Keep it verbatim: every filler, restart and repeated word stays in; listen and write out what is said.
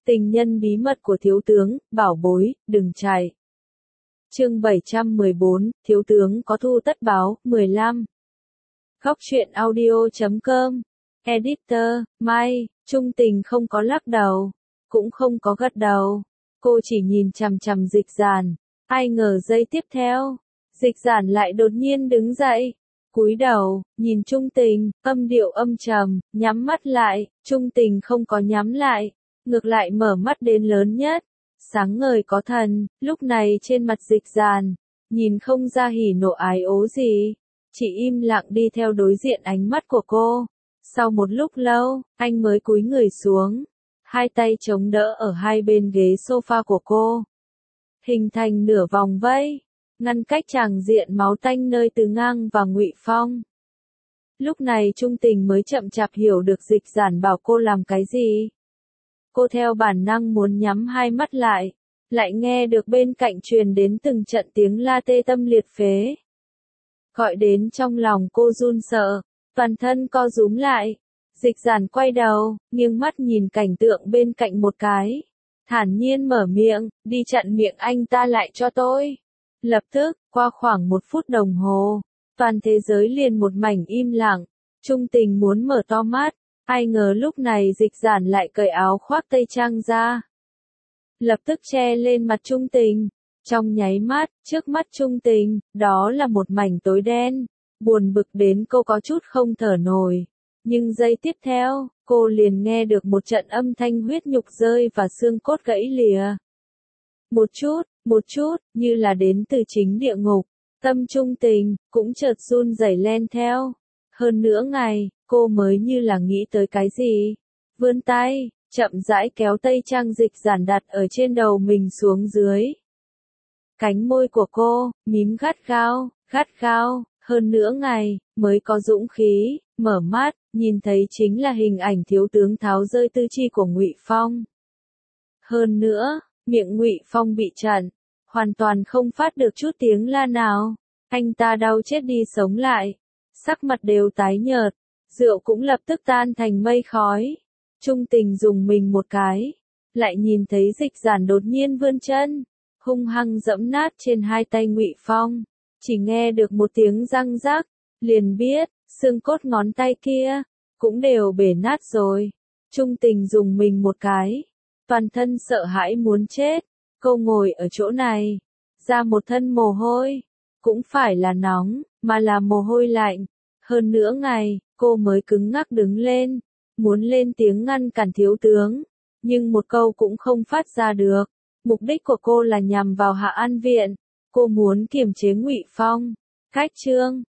Tình nhân bí mật của thiếu tướng, bảo bối, đừng chạy. Chương bảy trăm mười bốn, thiếu tướng có thù tất báo, mười lăm. Góc truyện audio chấm com. Editor, Mai, Trung Tình không có lắc đầu, cũng không có gật đầu. Cô chỉ nhìn chằm chằm Dịch Giản. Ai ngờ giây tiếp theo, Dịch Giản lại đột nhiên đứng dậy, cúi đầu, nhìn Trung Tình, âm điệu âm trầm, nhắm mắt lại. Trung Tình không có nhắm lại, ngược lại mở mắt đến lớn nhất, sáng ngời có thần. Lúc này trên mặt Dịch Giản, nhìn không ra hỉ nộ ái ố gì, chỉ im lặng đi theo đối diện ánh mắt của cô. Sau một lúc lâu, anh mới cúi người xuống, hai tay chống đỡ ở hai bên ghế sofa của cô, hình thành nửa vòng vây, ngăn cách tràng diện máu tanh nơi Từ Ngang và Ngụy Phong. Lúc này Trung Tình mới chậm chạp hiểu được Dịch Giản bảo cô làm cái gì. Cô theo bản năng muốn nhắm hai mắt lại, lại nghe được bên cạnh truyền đến từng trận tiếng la tê tâm liệt phế. Gọi đến trong lòng cô run sợ, toàn thân co rúm lại. Dịch Giản quay đầu, nghiêng mắt nhìn cảnh tượng bên cạnh một cái, thản nhiên mở miệng, đi chặn miệng anh ta lại cho tôi. Lập tức, qua khoảng một phút đồng hồ, toàn thế giới liền một mảnh im lặng. Trung Tình muốn mở to mắt, ai ngờ lúc này Dịch Giản lại cởi áo khoác tây trang ra, lập tức che lên mặt Trung Tình. Trong nháy mắt, trước mắt Trung Tình, đó là một mảnh tối đen, buồn bực đến cô có chút không thở nổi. Nhưng giây tiếp theo, cô liền nghe được một trận âm thanh huyết nhục rơi và xương cốt gãy lìa. Một chút, một chút, như là đến từ chính địa ngục. Tâm Trung Tình cũng chợt run rẩy len theo. Hơn nửa ngày, cô mới như là nghĩ tới cái gì, vươn tay, chậm rãi kéo tây trang Dịch Giản đặt ở trên đầu mình xuống dưới. Cánh môi của cô mím gắt gao, gắt gao, hơn nửa ngày mới có dũng khí mở mắt, nhìn thấy chính là hình ảnh thiếu tướng tháo rơi tư chi của Ngụy Phong. Hơn nữa, miệng Ngụy Phong bị chặn, hoàn toàn không phát được chút tiếng la nào. Anh ta đau chết đi sống lại, sắc mặt đều tái nhợt, rượu cũng lập tức tan thành mây khói. Trung Tình dùng mình một cái, lại nhìn thấy Dịch Giản đột nhiên vươn chân, hung hăng giẫm nát trên hai tay Ngụy Phong. Chỉ nghe được một tiếng răng rắc, liền biết, xương cốt ngón tay kia cũng đều bể nát rồi. Trung Tình dùng mình một cái, toàn thân sợ hãi muốn chết. Cô ngồi ở chỗ này, ra một thân mồ hôi, cũng phải là nóng, mà là mồ hôi lạnh. Hơn nửa ngày, cô mới cứng ngắc đứng lên, muốn lên tiếng ngăn cản thiếu tướng, nhưng một câu cũng không phát ra được. Mục đích của cô là nhằm vào Hạ An Viện, cô muốn kiềm chế Ngụy Phong. Cách chương